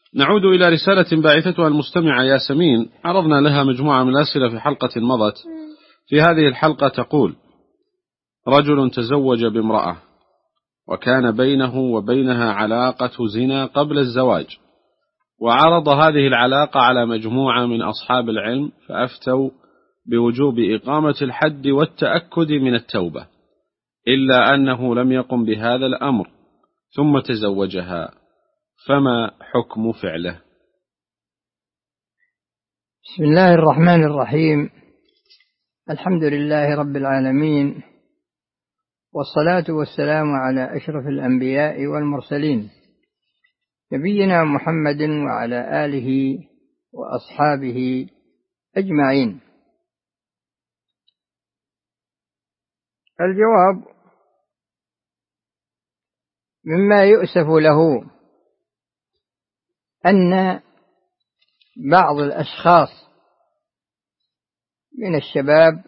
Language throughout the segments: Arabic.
نعود إلى رسالة باعثتها المستمعة ياسمين، عرضنا لها مجموعة من الأسئلة في حلقة مضت. في هذه الحلقة تقول: رجل تزوج بامرأة وكان بينه وبينها علاقة زنا قبل الزواج، وعرض هذه العلاقة على مجموعة من أصحاب العلم فأفتوا بوجوب إقامة الحد والتأكد من التوبة، إلا أنه لم يقم بهذا الأمر ثم تزوجها، فما حكم فعله؟ بسم الله الرحمن الرحيم. الحمد لله رب العالمين، والصلاة والسلام على أشرف الأنبياء والمرسلين، نبينا محمد وعلى آله وأصحابه أجمعين. الجواب: مما يؤسف له أن بعض الأشخاص من الشباب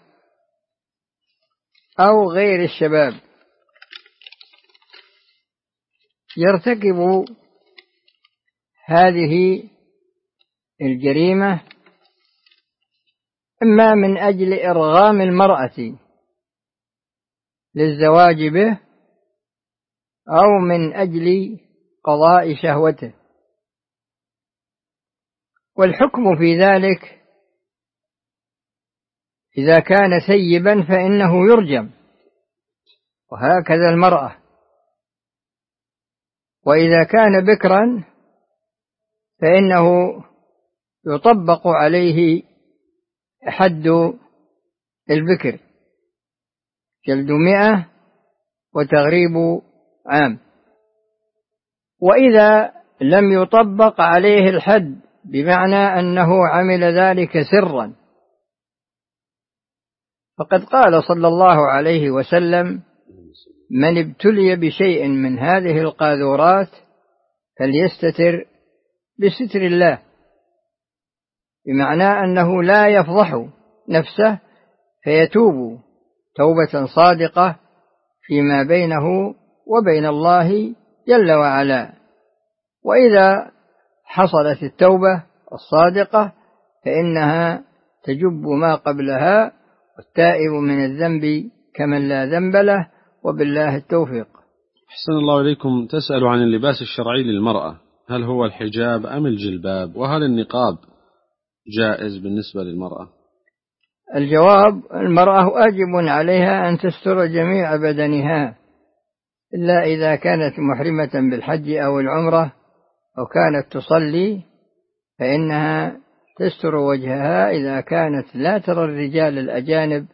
أو غير الشباب يرتكب هذه الجريمة إما من أجل إرغام المرأة للزواج به أو من أجل قضاء شهوته، والحكم في ذلك إذا كان ثيبا فإنه يرجم، وهكذا المرأة، وإذا كان بكرا فإنه يطبق عليه حد البكر، جلد 100 وتغريب عام. وإذا لم يطبق عليه الحد بمعنى أنه عمل ذلك سرا، فقد قال صلى الله عليه وسلم: من ابتلي بشيء من هذه القاذورات فليستتر بستر الله، بمعنى أنه لا يفضح نفسه فيتوب توبة صادقة فيما بينه وبين الله جل وعلا. وإذا حصلت التوبة الصادقة فإنها تجب ما قبلها، والتائب من الذنب كمن لا ذنب له، وبالله التوفيق. أحسن الله إليكم. تسأل عن اللباس الشرعي للمرأة، هل هو الحجاب أم الجلباب؟ وهل النقاب جائز بالنسبة للمرأة؟ الجواب: المرأة واجب عليها أن تستر جميع بدنها، إلا إذا كانت محرمة بالحج أو العمرة أو كانت تصلي فإنها تستر وجهها. إذا كانت لا ترى الرجال الأجانب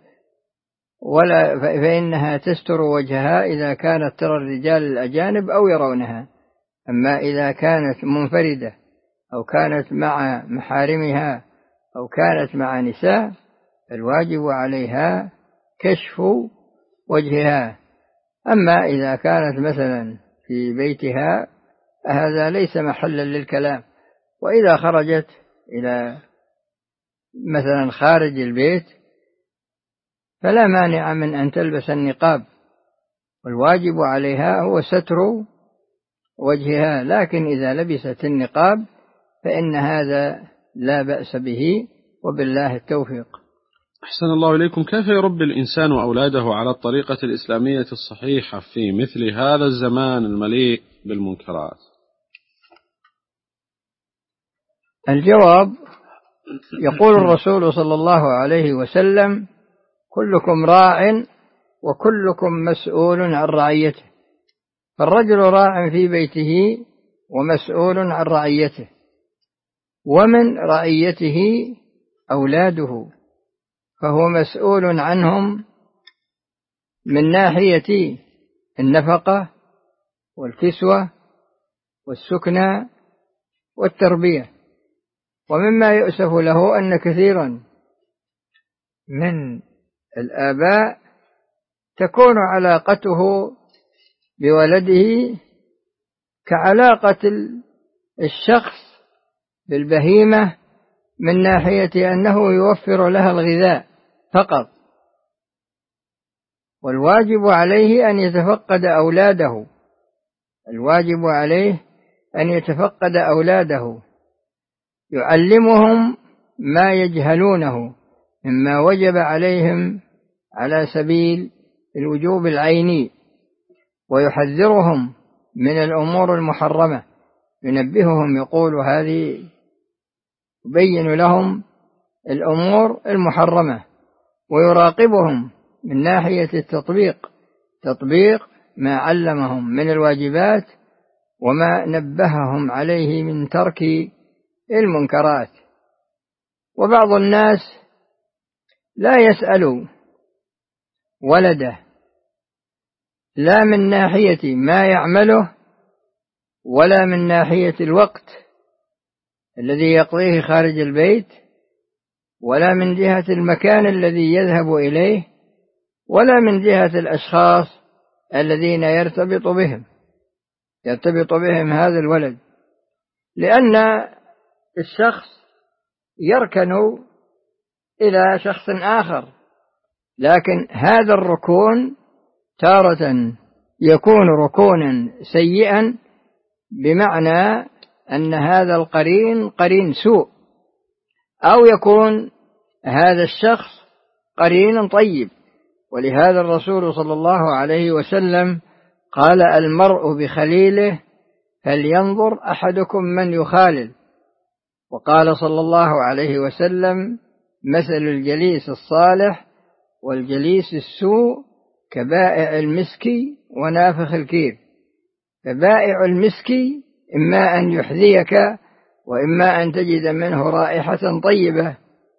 فإنها تستر وجهها إذا كانت ترى الرجال الأجانب أو يرونها. أما إذا كانت منفردة أو كانت مع محارمها أو كانت مع نساء الواجب عليها كشف وجهها. أما إذا كانت مثلا في بيتها هذا ليس محلا للكلام. وإذا خرجت إلى مثلا خارج البيت فلا مانع من أن تلبس النقاب، والواجب عليها هو ستر وجهها، لكن إذا لبست النقاب فإن هذا لا بأس به، وبالله التوفيق. أحسن الله إليكم. كيف يربي الإنسان أولاده على الطريقة الإسلامية الصحيحة في مثل هذا الزمان المليء بالمنكرات؟ الجواب: يقول الرسول صلى الله عليه وسلم: كلكم راع وكلكم مسؤول عن رعيته. فالرجل راع في بيته ومسؤول عن رعيته، ومن رعيته أولاده فهو مسؤول عنهم من ناحية النفقة والكسوة والسكنى والتربية. ومما يؤسف له أن كثيرا من الآباء تكون علاقته بولده كعلاقة الشخص بالبهيمة من ناحية أنه يوفر لها الغذاء فقط، والواجب عليه أن يتفقد أولاده، الواجب عليه أن يتفقد أولاده يعلمهم ما يجهلونه مما وجب عليهم على سبيل الوجوب العيني، ويحذرهم من الأمور المحرمة، ينبههم يقول هذه، يبين لهم الأمور المحرمة، ويراقبهم من ناحية تطبيق ما علمهم من الواجبات وما نبههم عليه من ترك المنكرات. وبعض الناس لا يسأل ولده لا من ناحية ما يعمله ولا من ناحية الوقت الذي يقضيه خارج البيت، ولا من جهة المكان الذي يذهب إليه، ولا من جهة الأشخاص الذين يرتبط بهم هذا الولد، لأن الشخص يركن إلى شخص آخر، لكن هذا الركون تارة يكون ركونا سيئا، بمعنى أن هذا القرين قرين سوء، أو يكون هذا الشخص قرين طيب. ولهذا الرسول صلى الله عليه وسلم قال: المرء بخليله فلينظر أحدكم من يخالل. وقال صلى الله عليه وسلم: مثل الجليس الصالح والجليس السوء كبائع المسك ونافخ الكير. فبائع المسك إما أن يحذيك وإما أن تجد منه رائحة طيبة،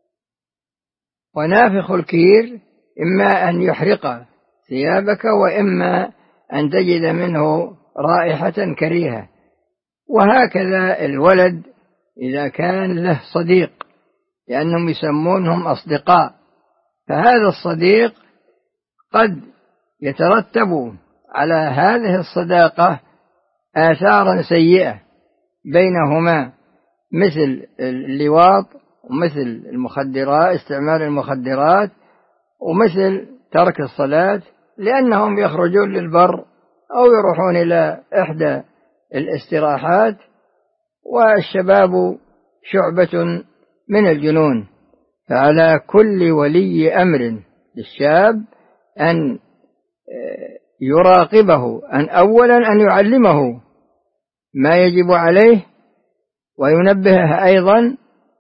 ونافخ الكير إما أن يحرق ثيابك وإما أن تجد منه رائحة كريهة. وهكذا الولد إذا كان له صديق، لأنهم يسمونهم أصدقاء، فهذا الصديق قد يترتب على هذه الصداقة آثارا سيئة بينهما، مثل اللواط، ومثل المخدرات، استعمال المخدرات، ومثل ترك الصلاة، لأنهم يخرجون للبر أو يروحون إلى إحدى الاستراحات، والشباب شعبة من الجنون. فعلى كل ولي أمر للشاب أن يراقبه، أولا أن يعلمه ما يجب عليه، وينبهه أيضا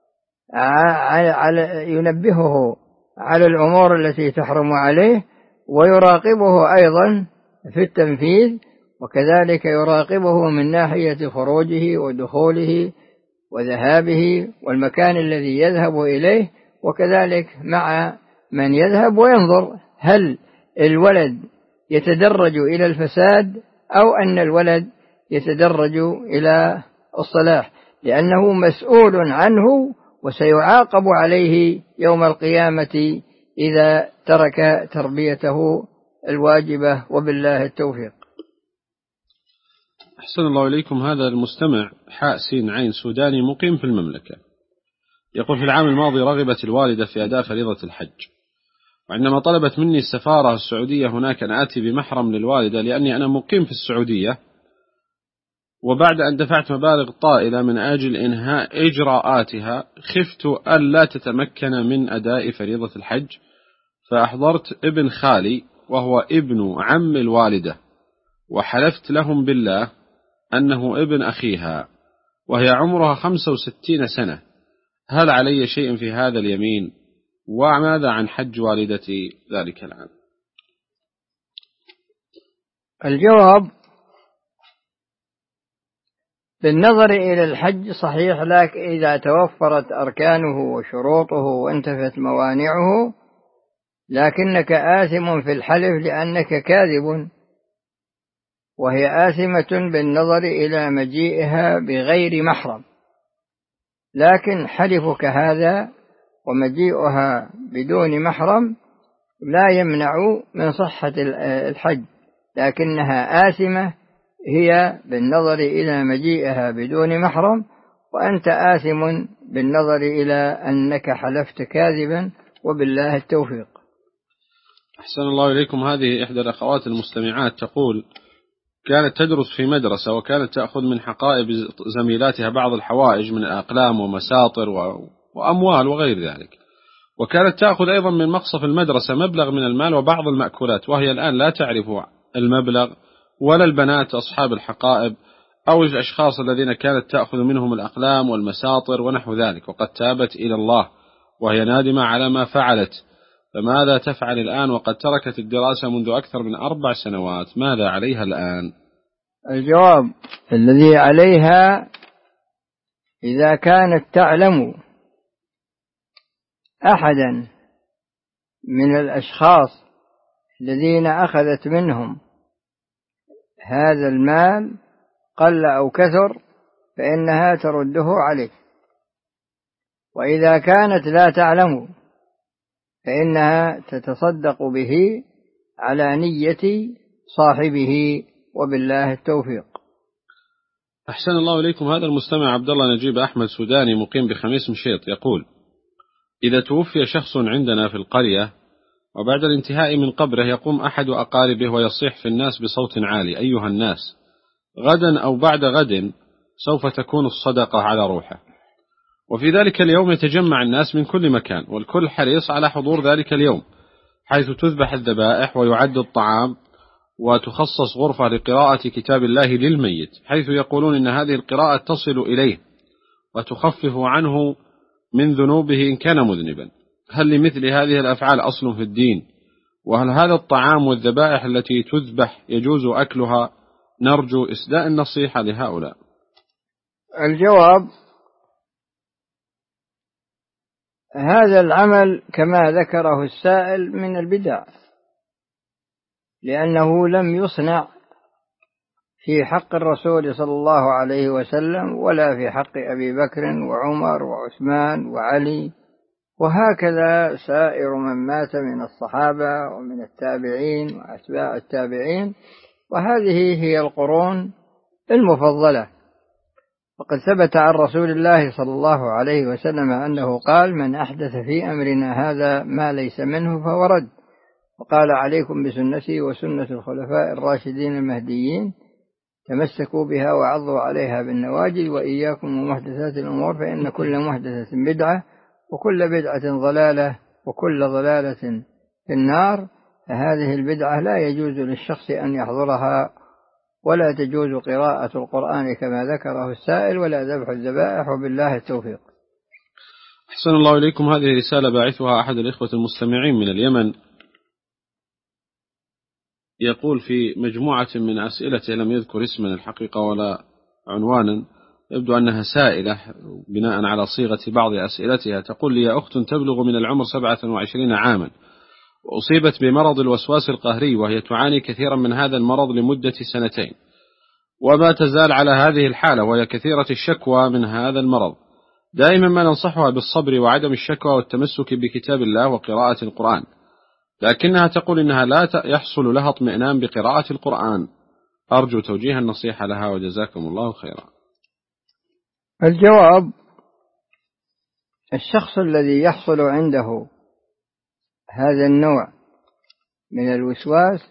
ينبهه على الأمور التي تحرم عليه، ويراقبه أيضا في التنفيذ، وكذلك يراقبه من ناحية خروجه ودخوله وذهابه والمكان الذي يذهب إليه، وكذلك مع من يذهب، وينظر هل الولد يتدرج إلى الفساد أو أن الولد يتدرج إلى الصلاح، لأنه مسؤول عنه وسيعاقب عليه يوم القيامة إذا ترك تربيته الواجبة. وبالله التوفيق. أحسن الله إليكم. هذا المستمع حاء سين عين سوداني مقيم في المملكة، يقول: في العام الماضي رغبت الوالدة في أداء فريضة الحج، وعندما طلبت مني السفارة السعودية هناك أن آتي بمحرم للوالدة لأني أنا مقيم في السعودية، وبعد أن دفعت مبالغ طائلة من أجل إنهاء إجراءاتها خفت ألا تتمكن من أداء فريضة الحج، فأحضرت ابن خالي وهو ابن عم الوالدة، وحلفت لهم بالله أنه ابن أخيها، وهي عمرها 65 سنة، هل علي شيء في هذا اليمين؟ وماذا عن حج والدتي ذلك العام؟ الجواب: بالنظر إلى الحج صحيح، لكن إذا توفرت أركانه وشروطه وانتفت موانعه، لكنك آثم في الحلف لأنك كاذب، وهي آثمة بالنظر إلى مجيئها بغير محرم. لكن حلفك هذا ومجيئها بدون محرم لا يمنع من صحة الحج، لكنها آثمة هي بالنظر إلى مجيئها بدون محرم، وأنت آثم بالنظر إلى أنك حلفت كاذبا. وبالله التوفيق. أحسن الله إليكم. هذه إحدى الأخوات المستمعات تقول: كانت تدرس في مدرسة، وكانت تأخذ من حقائب زميلاتها بعض الحوائج من أقلام ومساطر وأموال وغير ذلك، وكانت تأخذ أيضا من مقصف المدرسة مبلغ من المال وبعض المأكولات، وهي الآن لا تعرف المبلغ ولا البنات أصحاب الحقائب أو الأشخاص الذين كانت تأخذ منهم الأقلام والمساطر ونحو ذلك، وقد تابت إلى الله وهي نادمة على ما فعلت. فماذا تفعل الآن وقد تركت الدراسة منذ أكثر من 4 سنوات؟ ماذا عليها الآن؟ الجواب الذي عليها إذا كانت تعلم أحدا من الأشخاص الذين أخذت منهم هذا المال قل أو كثر فإنها ترده عليه، وإذا كانت لا تعلم فإنها تتصدق به على نية صاحبه، وبالله التوفيق. أحسن الله إليكم. هذا المستمع عبد الله نجيب أحمد سوداني مقيم بخميس مشيط يقول: إذا توفي شخص عندنا في القرية وبعد الانتهاء من قبره يقوم أحد أقاربه ويصيح في الناس بصوت عالي: أيها الناس، غدا أو بعد غد سوف تكون الصدقة على روحه. وفي ذلك اليوم يتجمع الناس من كل مكان، والكل حريص على حضور ذلك اليوم، حيث تذبح الذبائح ويعد الطعام، وتخصص غرفة لقراءة كتاب الله للميت، حيث يقولون إن هذه القراءة تصل إليه وتخفف عنه من ذنوبه إن كان مذنبا. هل لمثل هذه الأفعال أصل في الدين؟ وهل هذا الطعام والذبائح التي تذبح يجوز أكلها؟ نرجو إسداء النصيحة لهؤلاء. الجواب: هذا العمل كما ذكره السائل من البدع، لأنه لم يصنع في حق الرسول صلى الله عليه وسلم ولا في حق أبي بكر وعمر وعثمان وعلي، وهكذا سائر من مات من الصحابة ومن التابعين وأتباع التابعين، وهذه هي القرون المفضلة. وقد ثبت عن رسول الله صلى الله عليه وسلم أنه قال: من أحدث في أمرنا هذا ما ليس منه فهو رد. وقال: عليكم بسنتي وسنة الخلفاء الراشدين المهديين، تمسكوا بها وعضوا عليها بالنواجذ، وإياكم ومحدثات الأمور، فإن كل محدثة بدعة وكل بدعة ضلالة وكل ضلالة في النار. فهذه البدعة لا يجوز للشخص أن يحضرها، ولا تجوز قراءة القرآن كما ذكره السائل، ولا ذبح الذبائح، وبالله التوفيق. أحسن الله إليكم. هذه رسالة باعثها أحد الإخوة المستمعين من اليمن، يقول في مجموعة من أسئلته، لم يذكر اسما الحقيقة ولا عنوانا، يبدو أنها سائلة بناء على صيغة بعض أسئلتها. تقول لي: يا أخت تبلغ من العمر 27 عاما، وأصيبت بمرض الوسواس القهري، وهي تعاني كثيرا من هذا المرض لمدة 2 وما تزال على هذه الحالة، وهي كثيرة الشكوى من هذا المرض. دائما ما ننصحها بالصبر وعدم الشكوى والتمسك بكتاب الله وقراءة القرآن، لكنها تقول إنها لا يحصل لها اطمئنان بقراءة القرآن. أرجو توجيه النصيحة لها وجزاكم الله خيرا. الجواب: الشخص الذي يحصل عنده هذا النوع من الوسواس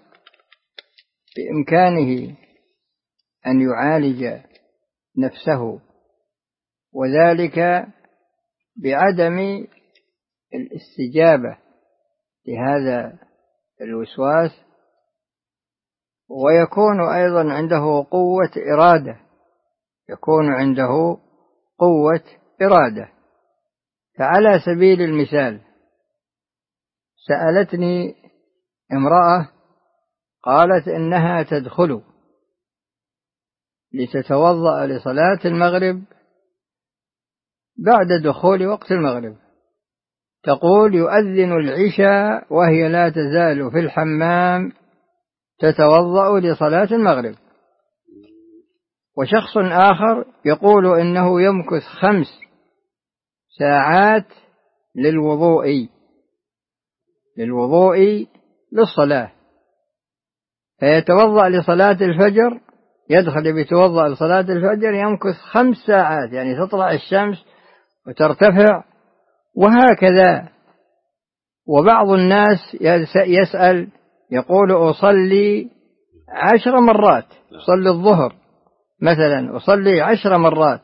بإمكانه أن يعالج نفسه، وذلك بعدم الاستجابة لهذا الوسواس، ويكون أيضا عنده قوة إرادة. فعلى سبيل المثال، سألتني امرأة قالت إنها تدخل لتتوضأ لصلاة المغرب بعد دخول وقت المغرب، تقول: يؤذن العشاء وهي لا تزال في الحمام تتوضأ لصلاة المغرب. وشخص آخر يقول إنه يمكث 5 ساعات للوضوء للصلاة، فيتوضأ لصلاة الفجر، يدخل بيتوضأ لصلاة الفجر، يمكث 5 ساعات، يعني تطلع الشمس وترتفع، وهكذا. وبعض الناس يسأل يقول: أصلي 10 مرات، يصلي الظهر مثلا وصلي 10 مرات،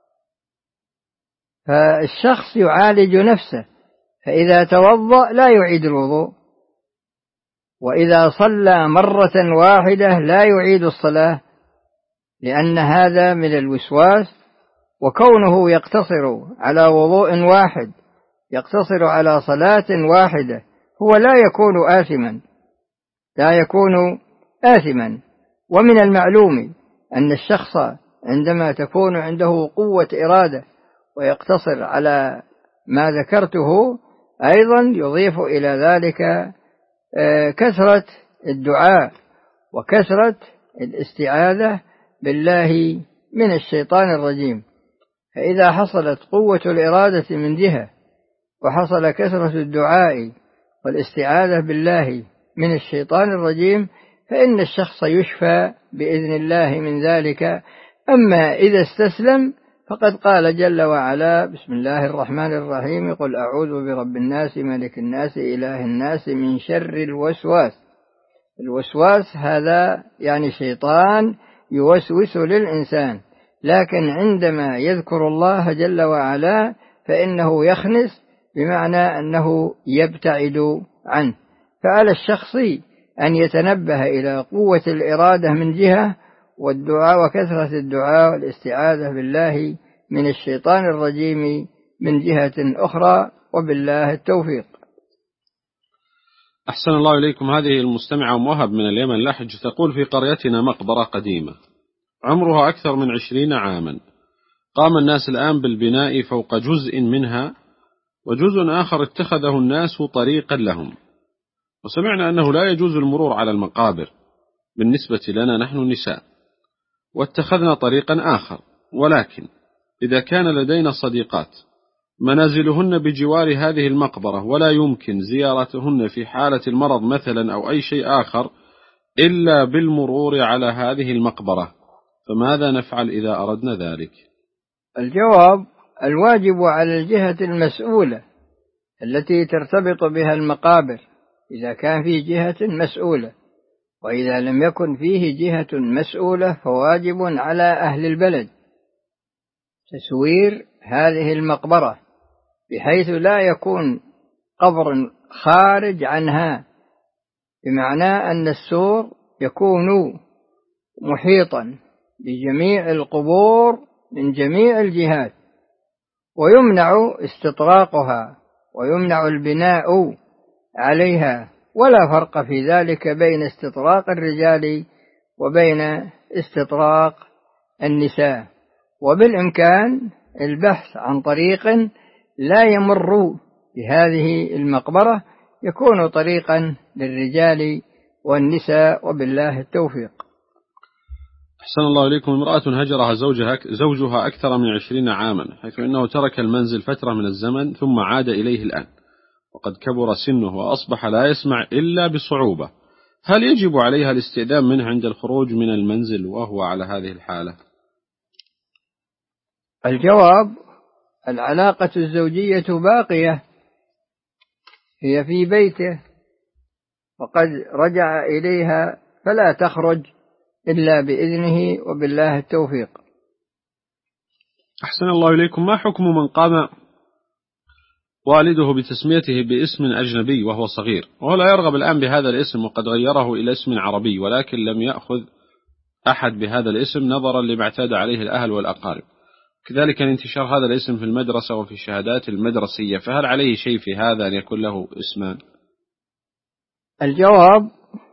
فالشخص يعالج نفسه، فإذا توضأ لا يعيد الوضوء، وإذا صلى مرة واحدة لا يعيد الصلاة، لأن هذا من الوسواس، وكونه يقتصر على وضوء واحد، يقتصر على صلاة واحدة، هو لا يكون آثما. ومن المعلوم أن الشخص عندما تكون عنده قوة إرادة ويقتصر على ما ذكرته، أيضا يضيف إلى ذلك كثرة الدعاء وكثرة الاستعاذة بالله من الشيطان الرجيم. فإذا حصلت قوة الإرادة من جهة، وحصل كثرة الدعاء والاستعاذة بالله من الشيطان الرجيم، فإن الشخص يشفى بإذن الله من ذلك. أما إذا استسلم فقد قال جل وعلا: بسم الله الرحمن الرحيم، قل أعوذ برب الناس ملك الناس إله الناس من شر الوسواس. الوسواس هذا يعني شيطان يوسوس للإنسان، لكن عندما يذكر الله جل وعلا فإنه يخنس، بمعنى أنه يبتعد عنه. فعلى الشخص أن يتنبه إلى قوة الإرادة من جهة، والدعاء وكثرة الدعاء والاستعاذة بالله من الشيطان الرجيم من جهة أخرى، وبالله التوفيق. أحسن الله إليكم. هذه المستمعة موهب من اليمن لحج تقول: في قريتنا مقبرة قديمة عمرها أكثر من 20 عاما، قام الناس الآن بالبناء فوق جزء منها، وجزء آخر اتخذه الناس طريقا لهم، وسمعنا أنه لا يجوز المرور على المقابر بالنسبة لنا نحن النساء، واتخذنا طريقا آخر. ولكن إذا كان لدينا صديقات منازلهن بجوار هذه المقبرة ولا يمكن زيارتهن في حالة المرض مثلا أو أي شيء آخر إلا بالمرور على هذه المقبرة، فماذا نفعل إذا أردنا ذلك؟ الجواب: الواجب على الجهة المسؤولة التي ترتبط بها المقابر، إذا كان في جهة مسؤولة، وإذا لم يكن فيه جهة مسؤولة فواجب على أهل البلد تسوير هذه المقبرة بحيث لا يكون قبر خارج عنها، بمعنى أن السور يكون محيطا بجميع القبور من جميع الجهات، ويمنع استطراقها ويمنع البناء عليها، ولا فرق في ذلك بين استطراق الرجال وبين استطراق النساء. وبالإمكان البحث عن طريق لا يمر بهذه المقبرة، يكون طريقا للرجال والنساء، وبالله التوفيق. أحسن الله إليكم. امرأة هجرها زوجها أكثر من 20 عاما، حيث أنه ترك المنزل فترة من الزمن ثم عاد إليه الآن، وقد كبر سنه وأصبح لا يسمع إلا بصعوبة، هل يجب عليها الاستئذان منه عند الخروج من المنزل وهو على هذه الحالة؟ الجواب: العلاقة الزوجية باقية، هي في بيته وقد رجع إليها، فلا تخرج إلا بإذنه، وبالله التوفيق. أحسن الله إليكم. ما حكم من قام والده بتسميته باسم أجنبي وهو صغير، وهو لا يرغب الآن بهذا الاسم وقد غيره إلى اسم عربي، ولكن لم يأخذ أحد بهذا الاسم نظرا لما اعتاد عليه الأهل والأقارب، كذلك انتشار هذا الاسم في المدرسة وفي الشهادات المدرسية، فهل عليه شيء في هذا أن يكون له اسمان؟ الجواب: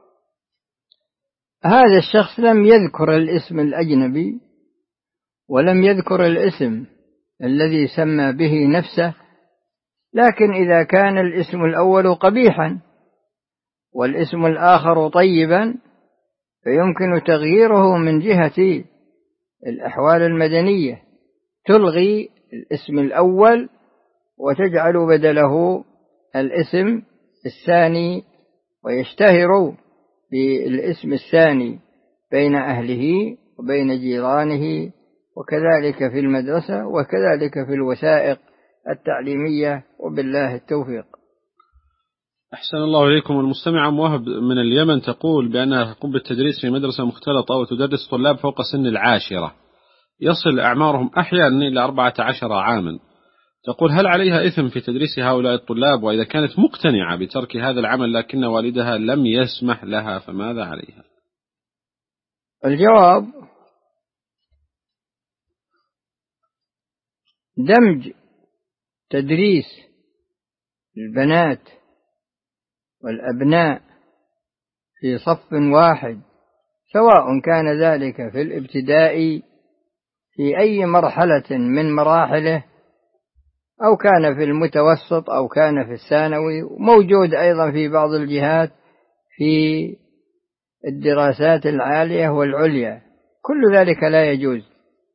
هذا الشخص لم يذكر الاسم الأجنبي ولم يذكر الاسم الذي سمى به نفسه، لكن إذا كان الاسم الأول قبيحا والاسم الآخر طيبا فيمكن تغييره من جهة الأحوال المدنية، تلغي الاسم الأول وتجعل بدله الاسم الثاني، ويشتهر بالاسم الثاني بين أهله وبين جيرانه، وكذلك في المدرسة وكذلك في الوثائق التعليمية، وبالله التوفيق. أحسن الله إليكم. المستمع أم وهب من اليمن تقول بأنها تقوم بالتدريس في مدرسة مختلطة وتدرس طلاب فوق سن 10، يصل أعمارهم أحيانا إلى 14 عاما. تقول هل عليها إثم في تدريس هؤلاء الطلاب؟ وإذا كانت مقتنعة بترك هذا العمل لكن والدها لم يسمح لها فماذا عليها؟ الجواب: دمج تدريس البنات والأبناء في صف واحد، سواء كان ذلك في الابتدائي في أي مرحلة من مراحله، أو كان في المتوسط، أو كان في الثانوي، موجود أيضا في بعض الجهات في الدراسات العالية والعليا، كل ذلك لا يجوز،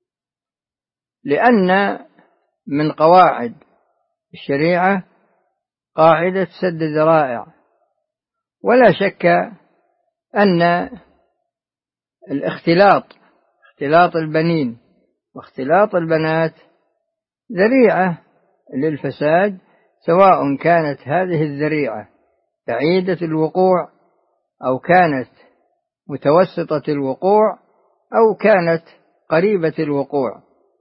لأن من قواعد الشريعة قاعدة سد ذرائع. ولا شك أن اختلاط البنين واختلاط البنات ذريعة للفساد، سواء كانت هذه الذريعة بعيدة الوقوع أو كانت متوسطة الوقوع أو كانت قريبة الوقوع.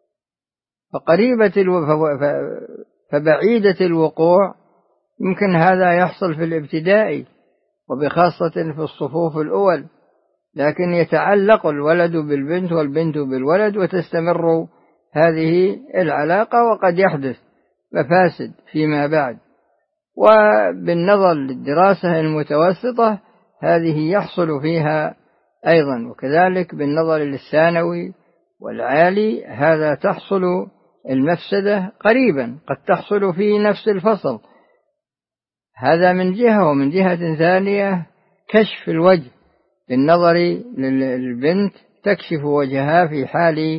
فبعيدة الوقوع يمكن هذا يحصل في الابتدائي وبخاصة في الصفوف الأول، لكن يتعلق الولد بالبنت والبنت بالولد وتستمر هذه العلاقة، وقد يحدث مفاسد فيما بعد. وبالنظر للدراسة المتوسطة هذه يحصل فيها أيضا، وكذلك بالنظر للثانوي والعالي هذا تحصل المفسدة قريبا، قد تحصل في نفس الفصل. هذا من جهة. ومن جهة ثانية كشف الوجه بالنظر للبنت، تكشف وجهها في حال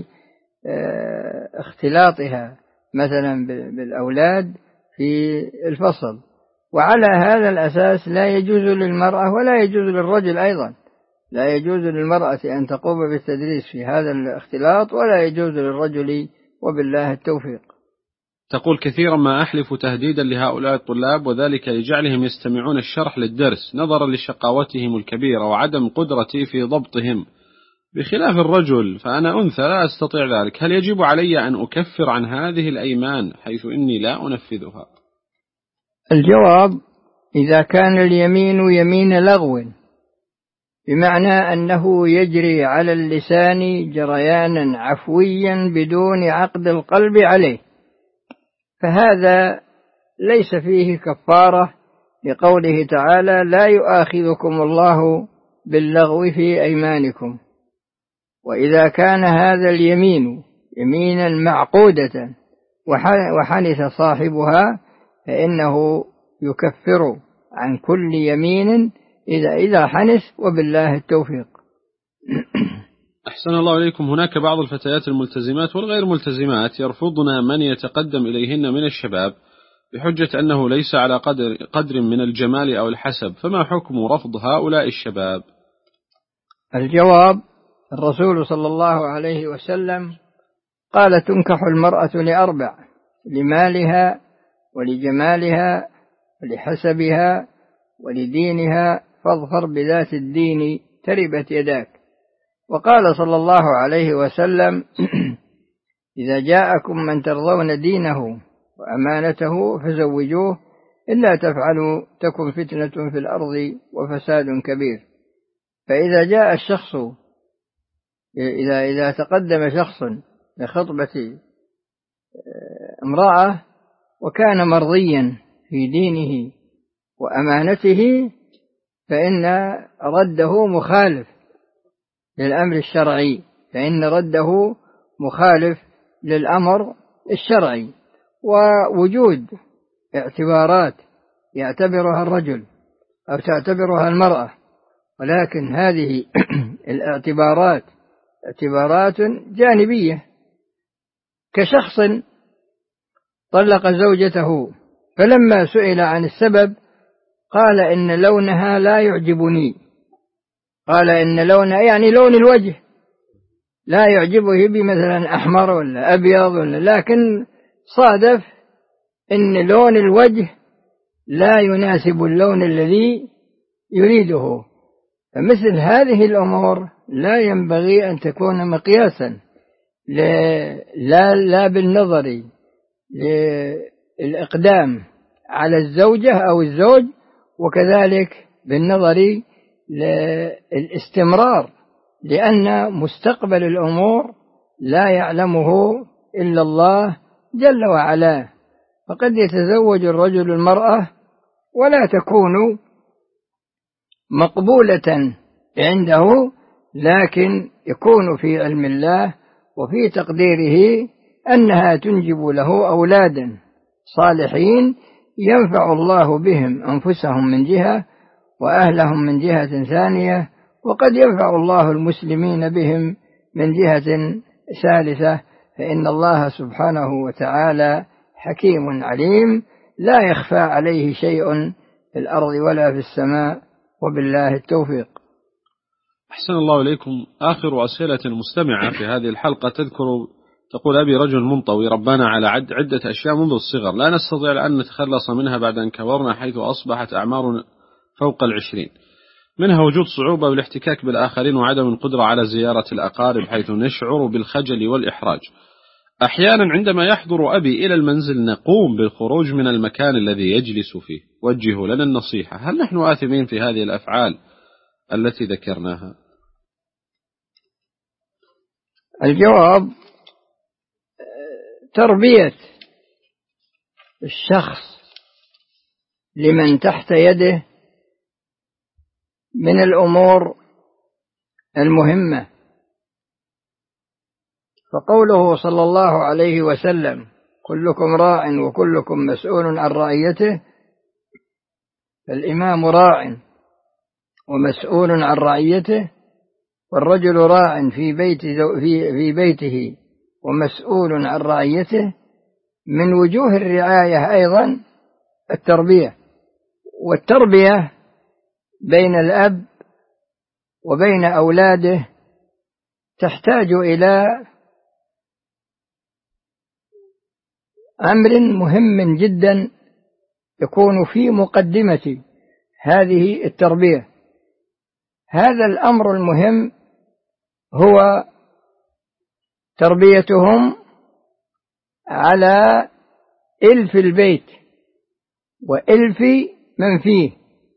اختلاطها مثلا بالأولاد في الفصل. وعلى هذا الأساس لا يجوز للمرأة ولا يجوز للرجل أيضا، لا يجوز للمرأة أن تقوم بالتدريس في هذا الاختلاط، ولا يجوز للرجل، وبالله التوفيق. تقول كثيرا ما أحلف تهديدا لهؤلاء الطلاب، وذلك لجعلهم يستمعون الشرح للدرس نظرا لشقاوتهم الكبيرة وعدم قدرتي في ضبطهم، بخلاف الرجل فأنا أنثى لا أستطيع ذلك. هل يجب علي أن أكفر عن هذه الأيمان حيث إني لا أنفذها؟ الجواب: إذا كان اليمين يمين لغو، بمعنى أنه يجري على اللسان جريانا عفويا بدون عقد القلب عليه، فهذا ليس فيه كفارة، لقوله تعالى: لا يؤاخذكم الله باللغو في أيمانكم. وإذا كان هذا اليمين يمينا معقودة وحنث صاحبها فإنه يكفر عن كل يمين إذا حنث، وبالله التوفيق. أحسن الله إليكم. هناك بعض الفتيات الملتزمات والغير ملتزمات يرفضن من يتقدم إليهن من الشباب بحجة أنه ليس على قدر من الجمال أو الحسب، فما حكم رفض هؤلاء الشباب؟ الجواب: الرسول صلى الله عليه وسلم قال: تنكح المرأة لأربع: لمالها ولجمالها ولحسبها ولدينها، فاظفر بذات الدين تربت يداك. وقال صلى الله عليه وسلم: إذا جاءكم من ترضون دينه وأمانته فزوجوه، إلا تفعلوا تكن فتنة في الأرض وفساد كبير. فإذا جاء الشخص، إذا تقدم شخص لخطبة امرأة وكان مرضيا في دينه وأمانته، فإن رده مخالف للأمر الشرعي، فإن رده مخالف للأمر الشرعي. ووجود اعتبارات يعتبرها الرجل أو تعتبرها المرأة، ولكن هذه الاعتبارات اعتبارات جانبية، كشخص طلق زوجته فلما سئل عن السبب قال: إن لونها لا يعجبني. قال إن لونها يعني لون الوجه لا يعجبه، بمثلا أحمر ولا أبيض لكن صادف إن لون الوجه لا يناسب اللون الذي يريده. فمثل هذه الأمور لا ينبغي أن تكون مقياسا لا بالنظر للإقدام على الزوجة أو الزوج، وكذلك بالنظر للاستمرار، لأن مستقبل الأمور لا يعلمه إلا الله جل وعلا. فقد يتزوج الرجل المرأة ولا تكون مقبولة عنده، لكن يكون في علم الله وفي تقديره أنها تنجب له أولادا صالحين ينفع الله بهم أنفسهم من جهة وأهلهم من جهة ثانية، وقد ينفع الله المسلمين بهم من جهة ثالثة. فإن الله سبحانه وتعالى حكيم عليم لا يخفى عليه شيء في الأرض ولا في السماء، وبالله التوفيق. أحسن الله إليكم. آخر أسئلة المستمعة في هذه الحلقة تقول أبي رجل منطوي ربنا على عدة أشياء منذ الصغر لا نستطيع الآن نتخلص منها بعد أن كبرنا، حيث أصبحت أعمارنا فوق 20، منها وجود صعوبة بالاحتكاك بالآخرين وعدم القدرة على زيارة الأقارب، حيث نشعر بالخجل والإحراج. أحيانا عندما يحضر أبي إلى المنزل نقوم بالخروج من المكان الذي يجلس فيه. وجهوا لنا النصيحة، هل نحن آثمين في هذه الأفعال التي ذكرناها؟ الجواب: تربية الشخص لمن تحت يده من الأمور المهمة. فقوله صلى الله عليه وسلم: كلكم راع وكلكم مسؤول عن رعيته، فالإمام راع ومسؤول عن رعيته، والرجل راع في بيته ومسؤول عن رعيته. من وجوه الرعاية أيضا التربية، والتربية بين الأب وبين أولاده تحتاج إلى أمر مهم جدا يكون في مقدمة هذه التربية. هذا الأمر المهم هو تربيتهم على إلف البيت وإلف من فيه،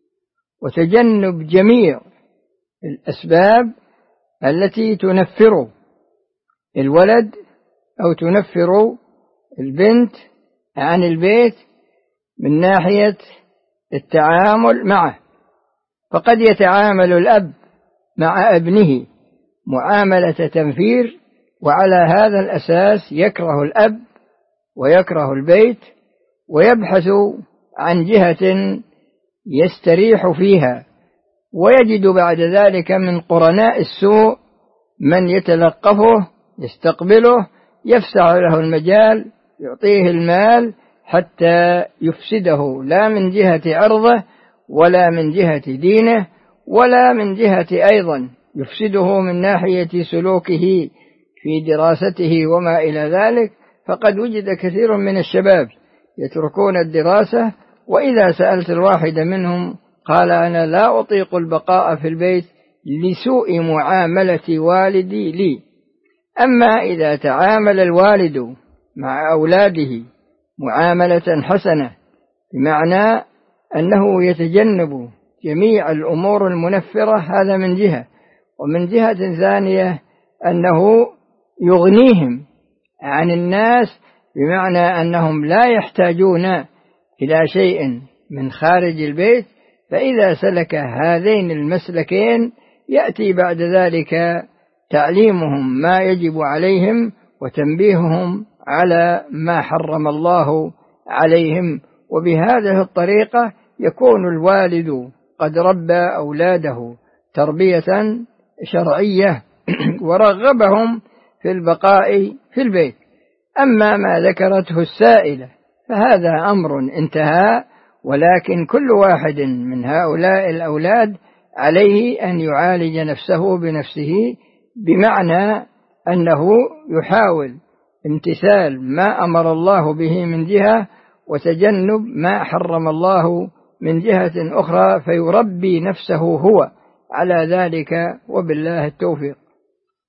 وتجنب جميع الأسباب التي تنفر الولد أو تنفر البنت عن البيت من ناحية التعامل معه. فقد يتعامل الأب مع ابنه معاملة تنفير، وعلى هذا الأساس يكره الأب ويكره البيت، ويبحث عن جهة يستريح فيها، ويجد بعد ذلك من قرناء السوء من يتلقفه يستقبله يفسح له المجال يعطيه المال حتى يفسده، لا من جهة عرضه ولا من جهة دينه ولا من جهة أيضا يفسده من ناحية سلوكه في دراسته وما إلى ذلك. فقد وجد كثير من الشباب يتركون الدراسة، وإذا سألت الواحد منهم قال: أنا لا أطيق البقاء في البيت لسوء معاملة والدي لي. أما إذا تعامل الوالد مع أولاده معاملة حسنة، بمعنى أنه يتجنب جميع الأمور المنفرة، هذا من جهة، ومن جهة ثانية أنه يغنيهم عن الناس، بمعنى أنهم لا يحتاجون إلى شيء من خارج البيت. فإذا سلك هذين المسلكين يأتي بعد ذلك تعليمهم ما يجب عليهم وتنبيههم على ما حرم الله عليهم. وبهذه الطريقة يكون الوالد قد ربى أولاده تربية شرعية ورغبهم في البقاء في البيت. أما ما ذكرته السائلة فهذا أمر انتهى، ولكن كل واحد من هؤلاء الأولاد عليه أن يعالج نفسه بنفسه، بمعنى أنه يحاول امتثال ما أمر الله به من جهة، وتجنب ما حرم الله من جهة أخرى، فيربي نفسه هو على ذلك، وبالله التوفيق.